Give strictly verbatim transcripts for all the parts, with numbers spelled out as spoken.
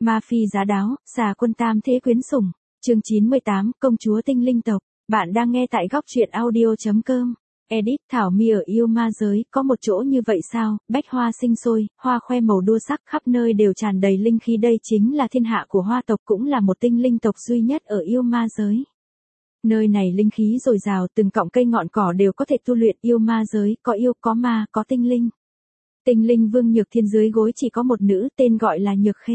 Ma phi giá đáo, xà quân tam thế quyến sủng. Chương chín mươi tám, công chúa tinh linh tộc. Bạn đang nghe tại góc truyện audio.com. Edit Thảo Mi ở yêu ma giới, có một chỗ như vậy sao? Bách hoa sinh sôi, hoa khoe màu đua sắc khắp nơi đều tràn đầy linh khí, đây chính là thiên hạ của hoa tộc, cũng là một tinh linh tộc duy nhất ở yêu ma giới. Nơi này linh khí dồi dào, từng cọng cây ngọn cỏ đều có thể tu luyện. Yêu ma giới, có yêu, có ma, có tinh linh. Tinh linh vương Nhược Thiên dưới gối chỉ có một nữ, tên gọi là Nhược Khê.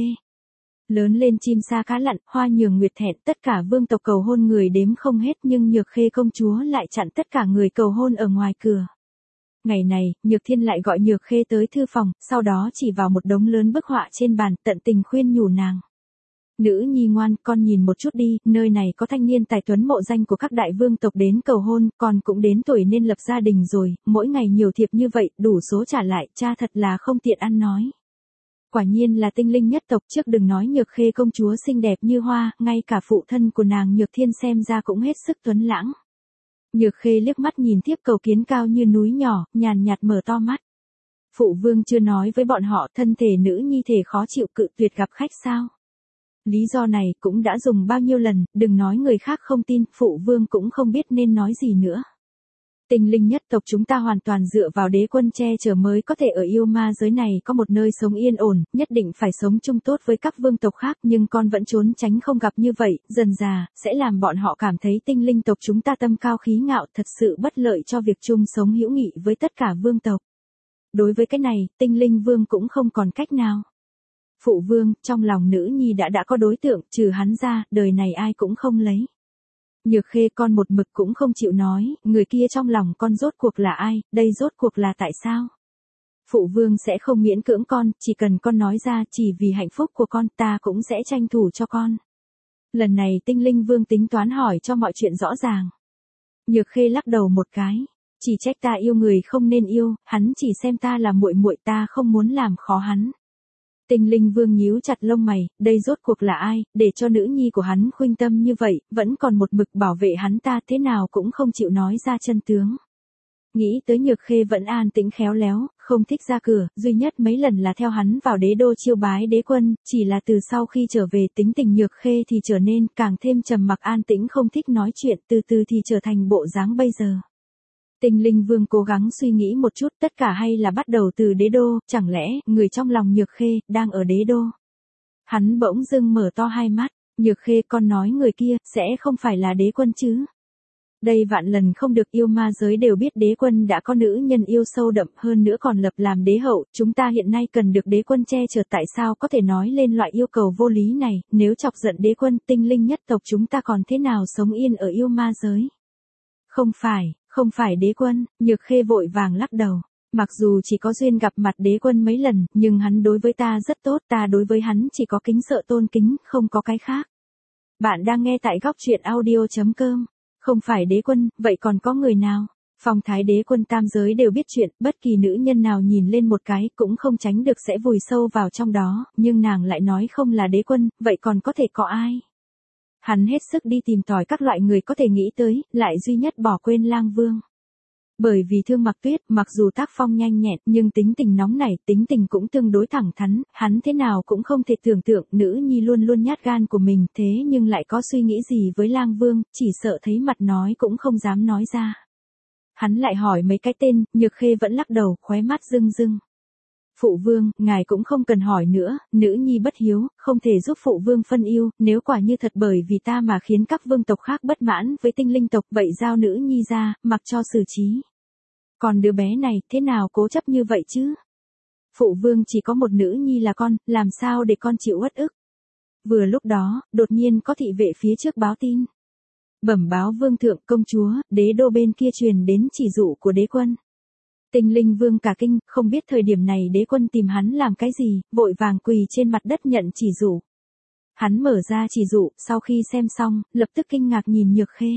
Lớn lên chim sa cá lặn, hoa nhường nguyệt thẹn, tất cả vương tộc cầu hôn người đếm không hết, nhưng Nhược Khê công chúa lại chặn tất cả người cầu hôn ở ngoài cửa. Ngày này, Nhược Thiên lại gọi Nhược Khê tới thư phòng, sau đó chỉ vào một đống lớn bức họa trên bàn, tận tình khuyên nhủ nàng. Nữ nhi ngoan, con nhìn một chút đi, nơi này có thanh niên tài tuấn mộ danh của các đại vương tộc đến cầu hôn, con cũng đến tuổi nên lập gia đình rồi, mỗi ngày nhiều thiệp như vậy, đủ số trả lại, cha thật là không tiện ăn nói. Quả nhiên là tinh linh nhất tộc, trước đừng nói Nhược Khê công chúa xinh đẹp như hoa, ngay cả phụ thân của nàng Nhược Thiên xem ra cũng hết sức tuấn lãng. Nhược Khê liếc mắt nhìn tiếp cầu kiến cao như núi nhỏ, nhàn nhạt mở to mắt. Phụ vương chưa nói với bọn họ thân thể nữ nhi thể khó chịu cự tuyệt gặp khách sao? Lý do này cũng đã dùng bao nhiêu lần, đừng nói người khác không tin, phụ vương cũng không biết nên nói gì nữa. Tinh linh nhất tộc chúng ta hoàn toàn dựa vào đế quân che chở mới có thể ở yêu ma giới này có một nơi sống yên ổn, nhất định phải sống chung tốt với các vương tộc khác, nhưng con vẫn trốn tránh không gặp như vậy, dần dà, sẽ làm bọn họ cảm thấy tinh linh tộc chúng ta tâm cao khí ngạo, thật sự bất lợi cho việc chung sống hữu nghị với tất cả vương tộc. Đối với cái này, tinh linh vương cũng không còn cách nào. Phụ vương, trong lòng nữ nhi đã đã có đối tượng, trừ hắn ra, đời này ai cũng không lấy. Nhược Khê con một mực cũng không chịu nói, người kia trong lòng con rốt cuộc là ai, đây rốt cuộc là tại sao? Phụ vương sẽ không miễn cưỡng con, chỉ cần con nói ra, chỉ vì hạnh phúc của con, ta cũng sẽ tranh thủ cho con. Lần này tinh linh vương tính toán hỏi cho mọi chuyện rõ ràng. Nhược Khê lắc đầu một cái, chỉ trách ta yêu người không nên yêu, hắn chỉ xem ta là muội muội, ta không muốn làm khó hắn. Tinh linh vương nhíu chặt lông mày, đây rốt cuộc là ai, để cho nữ nhi của hắn khuynh tâm như vậy, vẫn còn một mực bảo vệ hắn, ta thế nào cũng không chịu nói ra chân tướng. Nghĩ tới Nhược Khê vẫn an tĩnh khéo léo, không thích ra cửa, duy nhất mấy lần là theo hắn vào đế đô chiêu bái đế quân, chỉ là từ sau khi trở về tính tình Nhược Khê thì trở nên càng thêm trầm mặc an tĩnh, không thích nói chuyện, từ từ thì trở thành bộ dáng bây giờ. Tinh linh vương cố gắng suy nghĩ một chút, tất cả hay là bắt đầu từ đế đô, chẳng lẽ, người trong lòng Nhược Khê, đang ở đế đô. Hắn bỗng dưng mở to hai mắt, Nhược Khê con nói người kia, sẽ không phải là đế quân chứ. Đây vạn lần không được, yêu ma giới đều biết đế quân đã có nữ nhân yêu sâu đậm, hơn nữa còn lập làm đế hậu, chúng ta hiện nay cần được đế quân che chở, tại sao có thể nói lên loại yêu cầu vô lý này, nếu chọc giận đế quân, tinh linh nhất tộc chúng ta còn thế nào sống yên ở yêu ma giới. Không phải. Không phải đế quân, Nhược Khê vội vàng lắc đầu. Mặc dù chỉ có duyên gặp mặt đế quân mấy lần, nhưng hắn đối với ta rất tốt, ta đối với hắn chỉ có kính sợ tôn kính, không có cái khác. Bạn đang nghe tại góc truyện audio.com. Không phải đế quân, vậy còn có người nào? Phong thái đế quân tam giới đều biết chuyện, bất kỳ nữ nhân nào nhìn lên một cái cũng không tránh được sẽ vùi sâu vào trong đó, nhưng nàng lại nói không là đế quân, vậy còn có thể có ai? Hắn hết sức đi tìm tòi các loại người có thể nghĩ tới, lại duy nhất bỏ quên Lang Vương. Bởi vì Thương Mặc Tuyết, mặc dù tác phong nhanh nhẹn, nhưng tính tình nóng nảy, tính tình cũng tương đối thẳng thắn, hắn thế nào cũng không thể tưởng tượng nữ nhi luôn luôn nhát gan của mình, thế nhưng lại có suy nghĩ gì với Lang Vương, chỉ sợ thấy mặt nói cũng không dám nói ra. Hắn lại hỏi mấy cái tên, Nhược Khê vẫn lắc đầu, khóe mắt rưng rưng. Phụ vương, ngài cũng không cần hỏi nữa, nữ nhi bất hiếu, không thể giúp phụ vương phân yêu, nếu quả như thật bởi vì ta mà khiến các vương tộc khác bất mãn với tinh linh tộc, vậy giao nữ nhi ra, mặc cho xử trí. Còn đứa bé này, thế nào cố chấp như vậy chứ? Phụ vương chỉ có một nữ nhi là con, làm sao để con chịu uất ức? Vừa lúc đó, đột nhiên có thị vệ phía trước báo tin. Bẩm báo vương thượng, công chúa, đế đô bên kia truyền đến chỉ dụ của đế quân. Tinh linh vương cả kinh, không biết thời điểm này đế quân tìm hắn làm cái gì, vội vàng quỳ trên mặt đất nhận chỉ dụ. Hắn mở ra chỉ dụ, sau khi xem xong, lập tức kinh ngạc nhìn Nhược Khê.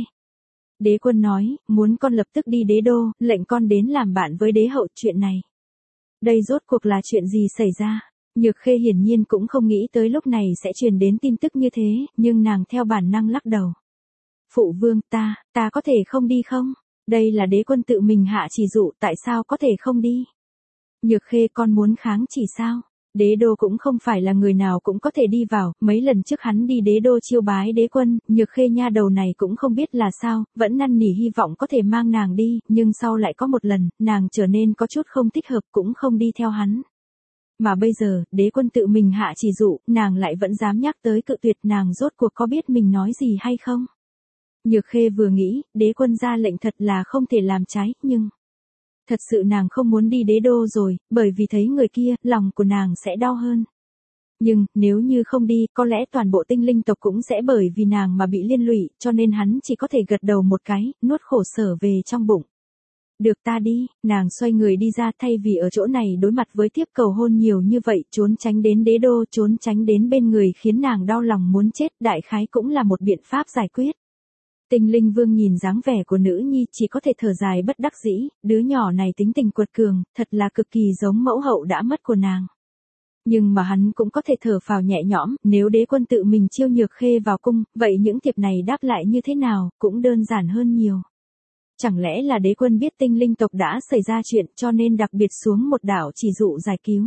Đế quân nói, muốn con lập tức đi đế đô, lệnh con đến làm bạn với đế hậu, chuyện này. Đây rốt cuộc là chuyện gì xảy ra? Nhược Khê hiển nhiên cũng không nghĩ tới lúc này sẽ truyền đến tin tức như thế, nhưng nàng theo bản năng lắc đầu. Phụ vương, ta, ta có thể không đi không? Đây là đế quân tự mình hạ chỉ dụ, tại sao có thể không đi? Nhược Khê con muốn kháng chỉ sao? Đế đô cũng không phải là người nào cũng có thể đi vào, mấy lần trước hắn đi đế đô chiêu bái đế quân, Nhược Khê nha đầu này cũng không biết là sao, vẫn năn nỉ hy vọng có thể mang nàng đi, nhưng sau lại có một lần, nàng trở nên có chút không thích hợp cũng không đi theo hắn. Mà bây giờ, đế quân tự mình hạ chỉ dụ, nàng lại vẫn dám nhắc tới cự tuyệt, nàng rốt cuộc có biết mình nói gì hay không? Nhược Khê vừa nghĩ, đế quân ra lệnh thật là không thể làm trái, nhưng... Thật sự nàng không muốn đi đế đô rồi, bởi vì thấy người kia, lòng của nàng sẽ đau hơn. Nhưng, nếu như không đi, có lẽ toàn bộ tinh linh tộc cũng sẽ bởi vì nàng mà bị liên lụy, cho nên hắn chỉ có thể gật đầu một cái, nuốt khổ sở về trong bụng. Được ta đi, nàng xoay người đi ra thay vì ở chỗ này đối mặt với tiếp cầu hôn nhiều như vậy, trốn tránh đến đế đô, trốn tránh đến bên người khiến nàng đau lòng muốn chết, đại khái cũng là một biện pháp giải quyết. Tinh Linh Vương nhìn dáng vẻ của nữ nhi chỉ có thể thở dài bất đắc dĩ, đứa nhỏ này tính tình quật cường, thật là cực kỳ giống mẫu hậu đã mất của nàng. Nhưng mà hắn cũng có thể thở phào nhẹ nhõm, nếu đế quân tự mình chiêu Nhược Khê vào cung, vậy những thiệp này đáp lại như thế nào, cũng đơn giản hơn nhiều. Chẳng lẽ là đế quân biết tinh linh tộc đã xảy ra chuyện cho nên đặc biệt xuống một đạo chỉ dụ giải cứu.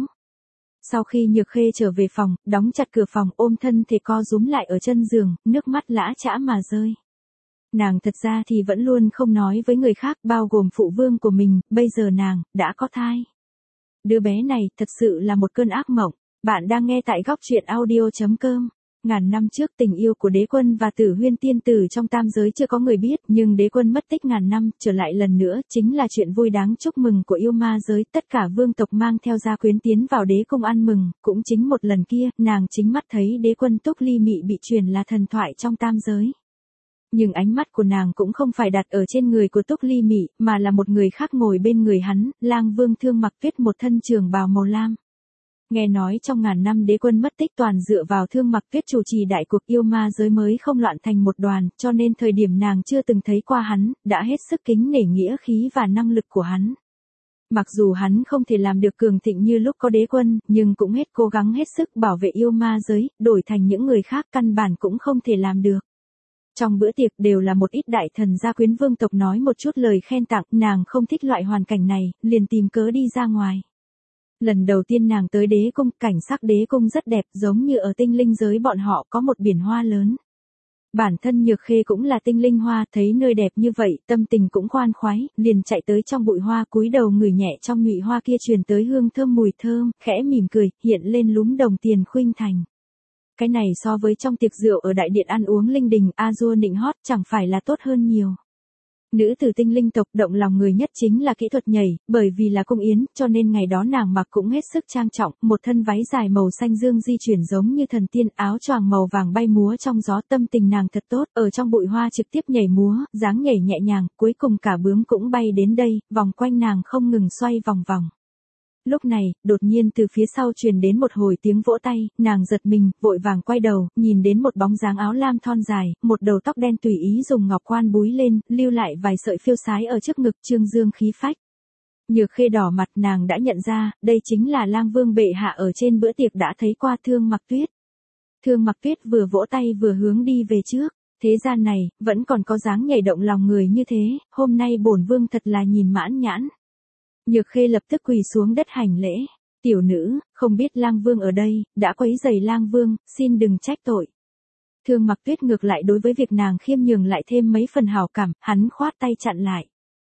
Sau khi Nhược Khê trở về phòng, đóng chặt cửa phòng ôm thân thể co rúm lại ở chân giường, nước mắt lã chã mà rơi. Nàng thật ra thì vẫn luôn không nói với người khác bao gồm phụ vương của mình, bây giờ nàng, đã có thai. Đứa bé này thật sự là một cơn ác mộng. Bạn đang nghe tại góc truyện audio chấm com. Ngàn năm trước tình yêu của đế quân và Tử Huyên tiên tử trong tam giới chưa có người biết, nhưng đế quân mất tích ngàn năm, trở lại lần nữa, chính là chuyện vui đáng chúc mừng của yêu ma giới, tất cả vương tộc mang theo gia quyến tiến vào đế cung ăn mừng, cũng chính một lần kia, nàng chính mắt thấy đế quân Túc Ly Mị bị truyền là thần thoại trong tam giới. Nhưng ánh mắt của nàng cũng không phải đặt ở trên người của Túc Ly Mị, mà là một người khác ngồi bên người hắn, Lang Vương Thương Mặc Tuyết một thân trường bào màu lam. Nghe nói trong ngàn năm đế quân mất tích toàn dựa vào Thương Mặc Tuyết chủ trì đại cuộc yêu ma giới mới không loạn thành một đoàn, cho nên thời điểm nàng chưa từng thấy qua hắn, đã hết sức kính nể nghĩa khí và năng lực của hắn. Mặc dù hắn không thể làm được cường thịnh như lúc có đế quân, nhưng cũng hết cố gắng hết sức bảo vệ yêu ma giới, đổi thành những người khác căn bản cũng không thể làm được. Trong bữa tiệc đều là một ít đại thần gia quyến vương tộc nói một chút lời khen tặng, nàng không thích loại hoàn cảnh này, liền tìm cớ đi ra ngoài. Lần đầu tiên nàng tới đế cung, cảnh sắc đế cung rất đẹp, giống như ở tinh linh giới bọn họ có một biển hoa lớn. Bản thân Nhược Khê cũng là tinh linh hoa, thấy nơi đẹp như vậy, tâm tình cũng khoan khoái, liền chạy tới trong bụi hoa, cúi đầu ngửi nhẹ trong nhụy hoa kia truyền tới hương thơm mùi thơm, khẽ mỉm cười, hiện lên lúm đồng tiền khuynh thành. Cái này so với trong tiệc rượu ở đại điện ăn uống linh đình, A-dua nịnh hót chẳng phải là tốt hơn nhiều. Nữ tử tinh linh tộc động lòng người nhất chính là kỹ thuật nhảy, bởi vì là cung yến, cho nên ngày đó nàng mặc cũng hết sức trang trọng, một thân váy dài màu xanh dương di chuyển giống như thần tiên, áo choàng màu vàng bay múa trong gió, tâm tình nàng thật tốt, ở trong bụi hoa trực tiếp nhảy múa, dáng nhảy nhẹ nhàng, cuối cùng cả bướm cũng bay đến đây, vòng quanh nàng không ngừng xoay vòng vòng. Lúc này, đột nhiên từ phía sau truyền đến một hồi tiếng vỗ tay, nàng giật mình, vội vàng quay đầu, nhìn đến một bóng dáng áo lam thon dài, một đầu tóc đen tùy ý dùng ngọc quan búi lên, lưu lại vài sợi phiêu sái ở trước ngực, trương dương khí phách. Nhược Khê đỏ mặt, nàng đã nhận ra, đây chính là Lang Vương bệ hạ ở trên bữa tiệc đã thấy qua Thương Mặc Tuyết. Thương Mặc Tuyết vừa vỗ tay vừa hướng đi về trước, thế gian này, vẫn còn có dáng nhảy động lòng người như thế, hôm nay bổn vương thật là nhìn mãn nhãn. Nhược Khê lập tức quỳ xuống đất hành lễ, tiểu nữ, không biết Lang Vương ở đây, đã quấy rầy Lang Vương, xin đừng trách tội. Thương Mặc Tuyết ngược lại đối với việc nàng khiêm nhường lại thêm mấy phần hảo cảm, hắn khoát tay chặn lại.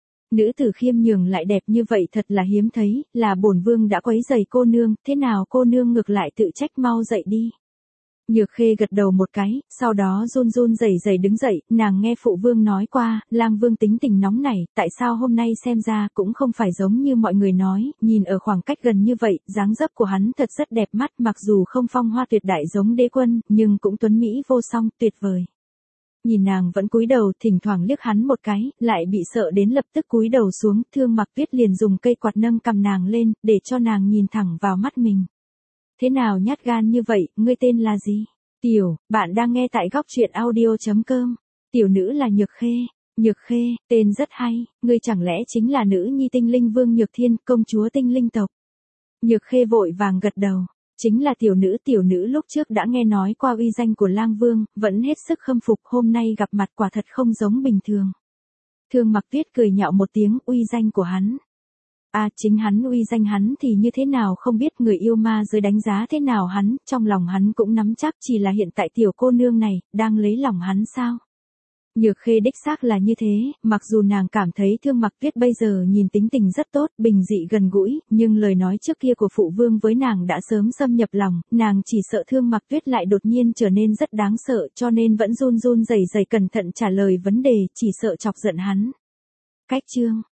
Nữ tử khiêm nhường lại đẹp như vậy thật là hiếm thấy, là bổn vương đã quấy rầy cô nương, thế nào cô nương ngược lại tự trách, mau dậy đi. Nhược Khê gật đầu một cái, sau đó run run rẩy rẩy đứng dậy, nàng nghe phụ vương nói qua, Lang Vương tính tình nóng nảy, tại sao hôm nay xem ra cũng không phải giống như mọi người nói, nhìn ở khoảng cách gần như vậy, dáng dấp của hắn thật rất đẹp mắt, mặc dù không phong hoa tuyệt đại giống đế quân, nhưng cũng tuấn mỹ vô song, tuyệt vời. Nhìn nàng vẫn cúi đầu, thỉnh thoảng liếc hắn một cái, lại bị sợ đến lập tức cúi đầu xuống, Thương Mặc Tuyết liền dùng cây quạt nâng cầm nàng lên, để cho nàng nhìn thẳng vào mắt mình. Thế nào nhát gan như vậy, ngươi tên là gì? Tiểu, bạn đang nghe tại góc truyện audio chấm com. Tiểu nữ là Nhược Khê. Nhược Khê, tên rất hay, ngươi chẳng lẽ chính là nữ nhi tinh linh vương Nhược Thiên, công chúa tinh linh tộc? Nhược Khê vội vàng gật đầu. Chính là tiểu nữ, tiểu nữ lúc trước đã nghe nói qua uy danh của Lang Vương, vẫn hết sức khâm phục, hôm nay gặp mặt quả thật không giống bình thường. Thương Mặc Tuyết cười nhạo một tiếng, uy danh của hắn. À chính hắn uy danh hắn thì như thế nào không biết, người yêu ma giới đánh giá thế nào hắn, trong lòng hắn cũng nắm chắc, chỉ là hiện tại tiểu cô nương này, đang lấy lòng hắn sao. Nhược Khê đích xác là như thế, mặc dù nàng cảm thấy Thương Mặc Tuyết bây giờ nhìn tính tình rất tốt, bình dị gần gũi, nhưng lời nói trước kia của phụ vương với nàng đã sớm xâm nhập lòng, nàng chỉ sợ Thương Mặc Tuyết lại đột nhiên trở nên rất đáng sợ, cho nên vẫn run run rẩy rẩy cẩn thận trả lời vấn đề, chỉ sợ chọc giận hắn. Cách chương